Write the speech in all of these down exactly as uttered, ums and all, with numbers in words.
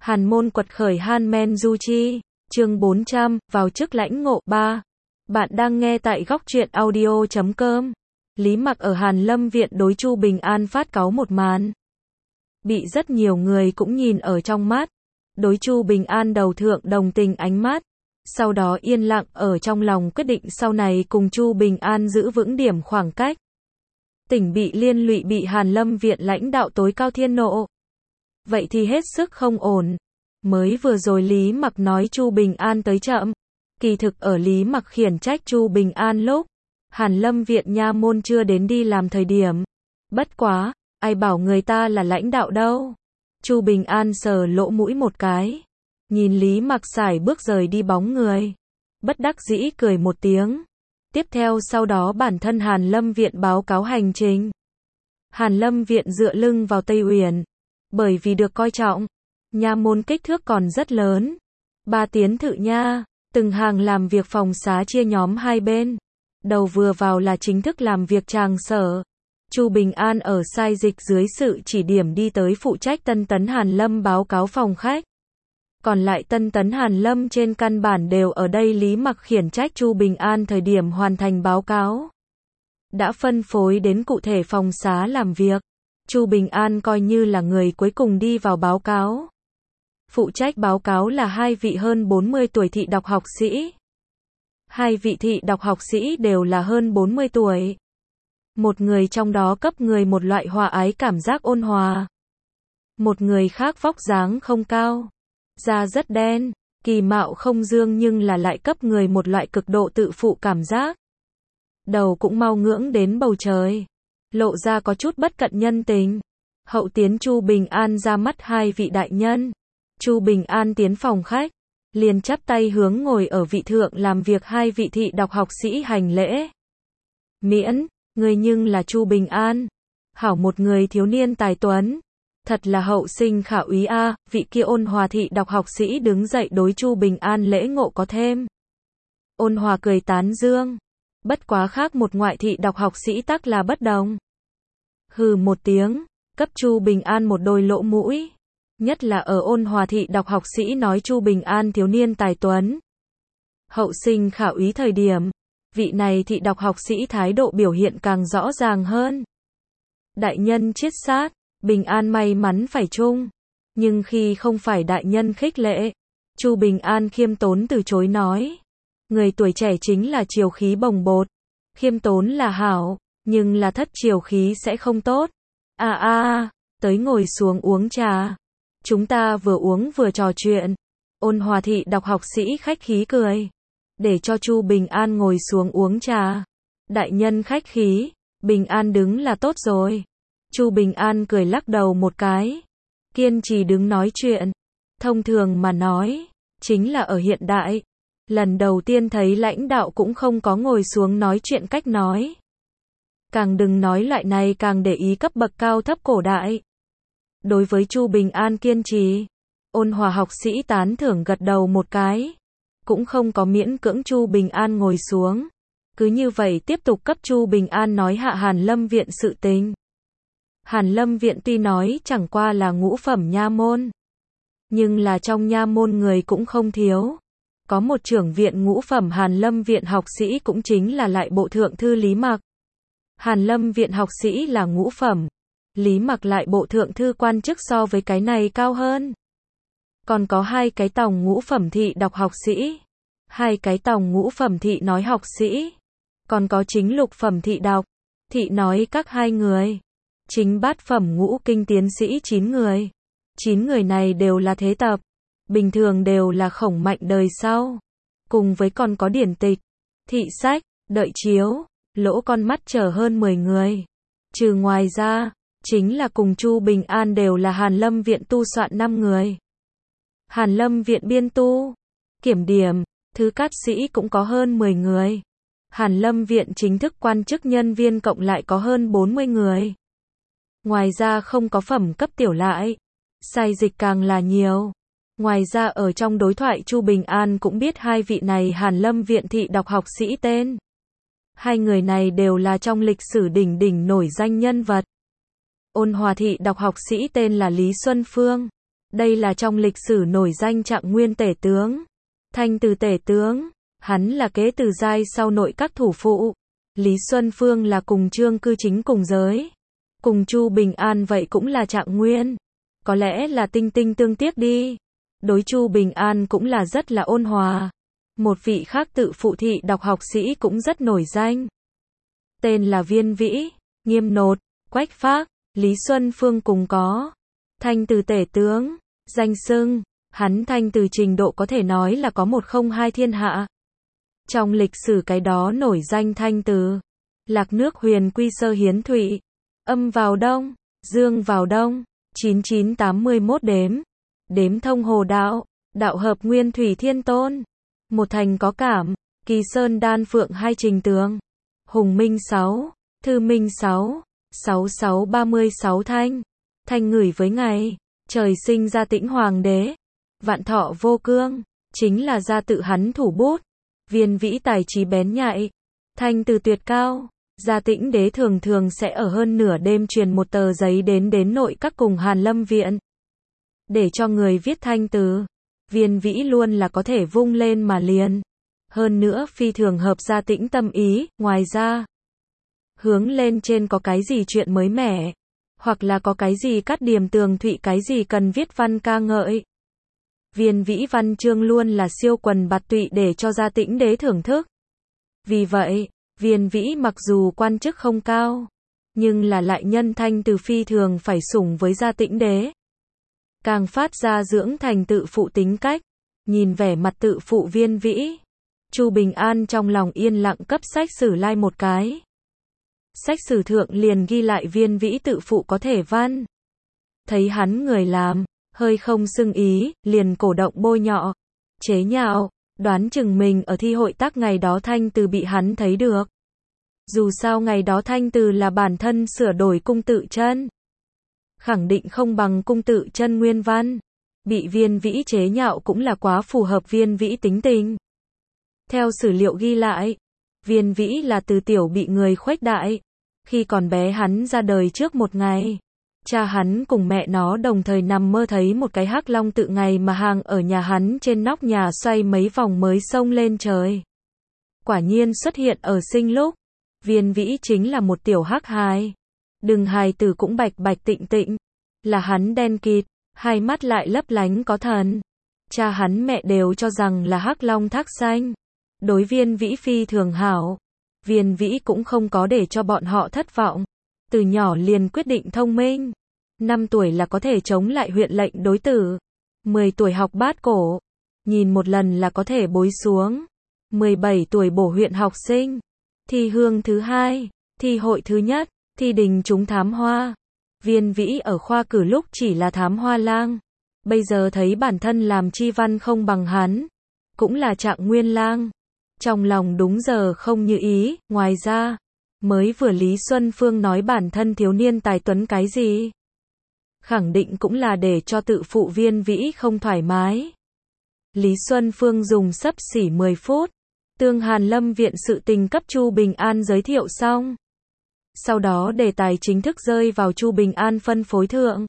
Hàn môn quật khởi Han Men Du Chi, chương bốn trăm, vào chức lãnh ngộ ba. Bạn đang nghe tại góc truyện audio chấm com. Lý Mặc ở Hàn Lâm Viện đối Chu Bình An phát cáu một màn. Bị rất nhiều người cũng nhìn ở trong mắt. Đối Chu Bình An đầu thượng đồng tình ánh mắt. Sau đó yên lặng ở trong lòng quyết định sau này cùng Chu Bình An giữ vững điểm khoảng cách. Tỉnh bị liên lụy bị Hàn Lâm Viện lãnh đạo tối cao thiên nộ. Vậy thì hết sức không ổn. Mới vừa rồi Lý Mặc nói Chu Bình An tới chậm. Kỳ thực ở Lý Mặc khiển trách Chu Bình An lúc Hàn Lâm Viện nha môn chưa đến đi làm thời điểm. Bất quá, ai bảo người ta là lãnh đạo đâu. Chu Bình An sờ lỗ mũi một cái. Nhìn Lý Mặc sải bước rời đi bóng người. Bất đắc dĩ cười một tiếng. Tiếp theo sau đó bản thân Hàn Lâm Viện báo cáo hành trình. Hàn Lâm Viện dựa lưng vào Tây Uyển. Bởi vì được coi trọng, nha môn kích thước còn rất lớn. Ba tiến thự nha, từng hàng làm việc phòng xá chia nhóm hai bên. Đầu vừa vào là chính thức làm việc tràng sở. Chu Bình An ở sai dịch dưới sự chỉ điểm đi tới phụ trách Tân Tấn Hàn Lâm báo cáo phòng khách. Còn lại Tân Tấn Hàn Lâm trên căn bản đều ở đây. Lý Mặc khiển trách Chu Bình An thời điểm hoàn thành báo cáo. Đã phân phối đến cụ thể phòng xá làm việc. Chu Bình An coi như là người cuối cùng đi vào báo cáo. Phụ trách báo cáo là hai vị hơn bốn mươi tuổi thị đọc học sĩ. Hai vị thị đọc học sĩ đều là hơn bốn mươi tuổi. Một người trong đó cấp người một loại hòa ái cảm giác ôn hòa. Một người khác vóc dáng không cao, da rất đen, kỳ mạo không dương nhưng là lại cấp người một loại cực độ tự phụ cảm giác. Đầu cũng mau ngưỡng đến bầu trời. Lộ ra có chút bất cận nhân tình. Hậu tiến Chu Bình An ra mắt hai vị đại nhân. Chu Bình An tiến phòng khách, liền chắp tay hướng ngồi ở vị thượng làm việc hai vị thị đọc học sĩ hành lễ. Miễn, người nhưng là Chu Bình An. Hảo một người thiếu niên tài tuấn. Thật là hậu sinh khả úy a. Vị kia ôn hòa thị đọc học sĩ đứng dậy đối Chu Bình An lễ ngộ có thêm. Ôn hòa cười tán dương. Bất quá khác một ngoại thị đọc học sĩ tắc là bất đồng. Hừ một tiếng, cấp Chu Bình An một đôi lỗ mũi. Nhất là ở ôn hòa thị đọc học sĩ nói Chu Bình An thiếu niên tài tuấn, hậu sinh khả úy thời điểm, vị này thị đọc học sĩ thái độ biểu hiện càng rõ ràng hơn. Đại nhân chiết sát, Bình An may mắn phải chung. Nhưng khi không phải đại nhân khích lệ, Chu Bình An khiêm tốn từ chối nói. Người tuổi trẻ chính là triều khí bồng bột. Khiêm tốn là hảo, nhưng là thất triều khí sẽ không tốt. À à à, tới ngồi xuống uống trà. Chúng ta vừa uống vừa trò chuyện. Ôn hòa thị đọc học sĩ khách khí cười. Để cho Chu Bình An ngồi xuống uống trà. Đại nhân khách khí, Bình An đứng là tốt rồi. Chu Bình An cười lắc đầu một cái. Kiên trì đứng nói chuyện. Thông thường mà nói, chính là ở hiện đại. Lần đầu tiên thấy lãnh đạo cũng không có ngồi xuống nói chuyện cách nói. Càng đừng nói loại này càng để ý cấp bậc cao thấp cổ đại. Đối với Chu Bình An kiên trì, ôn hòa học sĩ tán thưởng gật đầu một cái. Cũng không có miễn cưỡng Chu Bình An ngồi xuống. Cứ như vậy tiếp tục cấp Chu Bình An nói hạ Hàn Lâm Viện sự tình. Hàn Lâm Viện tuy nói chẳng qua là ngũ phẩm nha môn. Nhưng là trong nha môn người cũng không thiếu. Có một trưởng viện ngũ phẩm Hàn Lâm Viện học sĩ cũng chính là lại bộ thượng thư Lý Mặc. Hàn Lâm Viện học sĩ là ngũ phẩm. Lý Mặc lại bộ thượng thư quan chức so với cái này cao hơn. Còn có hai cái tòng ngũ phẩm thị đọc học sĩ. Hai cái tòng ngũ phẩm thị nói học sĩ. Còn có chính lục phẩm thị đọc. Thị nói các hai người. Chính bát phẩm ngũ kinh tiến sĩ chín người. Chín người này đều là thế tập. Bình thường đều là khổng mạnh đời sau. Cùng với còn có điển tịch, thị sách, đợi chiếu, lỗ con mắt chờ hơn mười người. Trừ ngoài ra, chính là cùng Chu Bình An đều là Hàn Lâm Viện tu soạn năm người. Hàn Lâm Viện biên tu, kiểm điểm, thứ cát sĩ cũng có hơn mười người. Hàn Lâm Viện chính thức quan chức nhân viên cộng lại có hơn bốn mươi người. Ngoài ra không có phẩm cấp tiểu lại, sai dịch càng là nhiều. Ngoài ra ở trong đối thoại Chu Bình An cũng biết hai vị này Hàn Lâm Viện thị đọc học sĩ tên. Hai người này đều là trong lịch sử đỉnh đỉnh nổi danh nhân vật. Ôn hòa thị đọc học sĩ tên là Lý Xuân Phương. Đây là trong lịch sử nổi danh Trạng Nguyên tể tướng. Thanh Từ tể tướng, hắn là kế từ giai sau nội các thủ phụ. Lý Xuân Phương là cùng Trương Cư Chính cùng giới. Cùng Chu Bình An vậy cũng là Trạng Nguyên. Có lẽ là tinh tinh tương tiếc đi. Đối Chu Bình An cũng là rất là ôn hòa. Một vị khác tự phụ thị đọc học sĩ cũng rất nổi danh. Tên là Viên Vĩ, Nghiêm Nột, Quách Phác, Lý Xuân Phương cùng có. Thanh Từ tể tướng, danh xưng, hắn Thanh Từ trình độ có thể nói là có một không hai thiên hạ. Trong lịch sử cái đó nổi danh Thanh Từ. Lạc nước huyền quy sơ hiến thụy. Âm vào đông, dương vào đông, chín chín tám mươi mốt đếm. Đếm thông hồ đạo, đạo hợp nguyên thủy thiên tôn. Một thành có cảm, kỳ sơn đan phượng hai trình tướng. Hùng minh sáu, thư minh sáu, sáu sáu ba mươi sáu thanh. Thanh ngửi với ngày, trời sinh ra Tĩnh hoàng đế. Vạn thọ vô cương, chính là gia tự hắn thủ bút. Viên Vĩ tài trí bén nhạy, Thanh Từ tuyệt cao. Gia Tĩnh đế thường thường sẽ ở hơn nửa đêm truyền một tờ giấy đến đến nội các cùng Hàn Lâm viện. Để cho người viết Thanh Từ. Viên Vĩ luôn là có thể vung lên mà liền. Hơn nữa phi thường hợp Gia Tĩnh tâm ý, ngoài ra. Hướng lên trên có cái gì chuyện mới mẻ. Hoặc là có cái gì cắt điểm tường thụy cái gì cần viết văn ca ngợi. Viên Vĩ văn chương luôn là siêu quần bạt tụy để cho Gia Tĩnh đế thưởng thức. Vì vậy, Viên Vĩ mặc dù quan chức không cao, nhưng là lại nhân Thanh Từ phi thường phải sủng với Gia Tĩnh đế. Càng phát ra dưỡng thành tự phụ tính cách. Nhìn vẻ mặt tự phụ Viên Vĩ, Chu Bình An trong lòng yên lặng cấp sách sử lai một cái. Sách sử thượng liền ghi lại Viên Vĩ tự phụ có thể văn. Thấy hắn người làm, hơi không xưng ý, liền cổ động bôi nhọ, chế nhạo, đoán chừng mình ở thi hội tác ngày đó Thanh Từ bị hắn thấy được. Dù sao ngày đó Thanh Từ là bản thân sửa đổi cung tự chân. Khẳng định không bằng cung tự chân nguyên văn. Bị Viên Vĩ chế nhạo cũng là quá phù hợp Viên Vĩ tính tình. Theo sử liệu ghi lại, Viên Vĩ là từ tiểu bị người khuếch đại. Khi còn bé hắn ra đời trước một ngày, cha hắn cùng mẹ nó đồng thời nằm mơ thấy một cái hắc long tự ngày mà hàng ở nhà hắn trên nóc nhà xoay mấy vòng mới xông lên trời. Quả nhiên xuất hiện ở sinh lúc. Viên Vĩ chính là một tiểu hắc hài. Đừng hài tử cũng bạch bạch tịnh tịnh. Là hắn đen kịt, hai mắt lại lấp lánh có thần. Cha hắn mẹ đều cho rằng là hắc long thác xanh. Đối Viên Vĩ phi thường hảo. Viên Vĩ cũng không có để cho bọn họ thất vọng. Từ nhỏ liền quyết định thông minh. năm tuổi là có thể chống lại huyện lệnh đối tử. mười tuổi học bát cổ. Nhìn một lần là có thể bối xuống. mười bảy tuổi bổ huyện học sinh. Thi hương thứ hai. Thi hội thứ nhất. Thi đình chúng thám hoa. Viên Vĩ ở khoa cử lúc chỉ là thám hoa lang. Bây giờ thấy bản thân làm chi văn không bằng hắn. Cũng là Trạng Nguyên lang. Trong lòng đúng giờ không như ý. Ngoài ra, mới vừa Lý Xuân Phương nói bản thân thiếu niên tài tuấn cái gì. Khẳng định cũng là để cho tự phụ Viên Vĩ không thoải mái. Lý Xuân Phương dùng xấp xỉ mười phút. Tương Hàn Lâm viện sự tình cấp Chu Bình An giới thiệu xong. Sau đó đề tài chính thức rơi vào Chu Bình An phân phối thượng.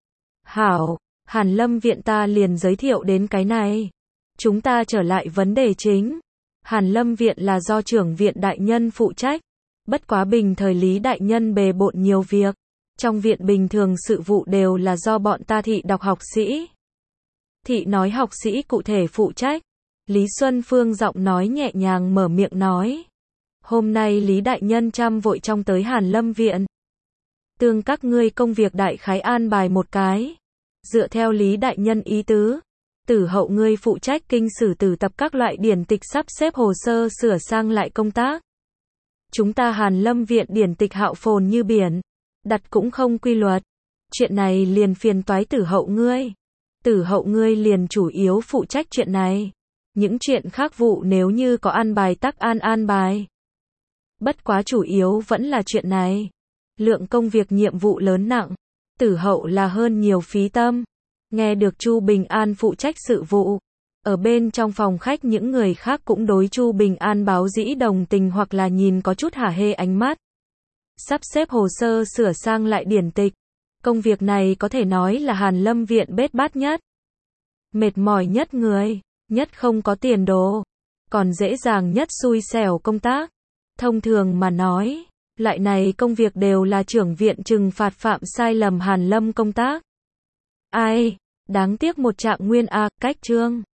Hảo, Hàn Lâm viện ta liền giới thiệu đến cái này. Chúng ta trở lại vấn đề chính. Hàn Lâm viện là do trưởng viện đại nhân phụ trách. Bất quá bình thời Lý đại nhân bề bộn nhiều việc. Trong viện bình thường sự vụ đều là do bọn ta thị đọc học sĩ. Thị nói học sĩ cụ thể phụ trách. Lý Xuân Phương giọng nói nhẹ nhàng mở miệng nói. Hôm nay Lý đại nhân chăm vội trong tới Hàn Lâm viện. Tương các ngươi công việc đại khái an bài một cái. Dựa theo Lý đại nhân ý tứ. Tử hậu ngươi phụ trách kinh sử tử tập các loại điển tịch sắp xếp hồ sơ sửa sang lại công tác. Chúng ta Hàn Lâm viện điển tịch hạo phồn như biển. Đặt cũng không quy luật. Chuyện này liền phiền toái tử hậu ngươi. Tử hậu ngươi liền chủ yếu phụ trách chuyện này. Những chuyện khác vụ nếu như có an bài tắc an an bài. Bất quá chủ yếu vẫn là chuyện này. Lượng công việc nhiệm vụ lớn nặng. Tử hậu là hơn nhiều phí tâm. Nghe được Chu Bình An phụ trách sự vụ. Ở bên trong phòng khách những người khác cũng đối Chu Bình An báo dĩ đồng tình hoặc là nhìn có chút hả hê ánh mắt. Sắp xếp hồ sơ sửa sang lại điển tịch. Công việc này có thể nói là Hàn Lâm viện bết bát nhất, mệt mỏi nhất người, nhất không có tiền đồ, còn dễ dàng nhất xui xẻo công tác. Thông thường mà nói, loại này công việc đều là trưởng viện trừng phạt phạm sai lầm Hàn Lâm công tác. Ai, đáng tiếc một Trạng Nguyên a, cách chương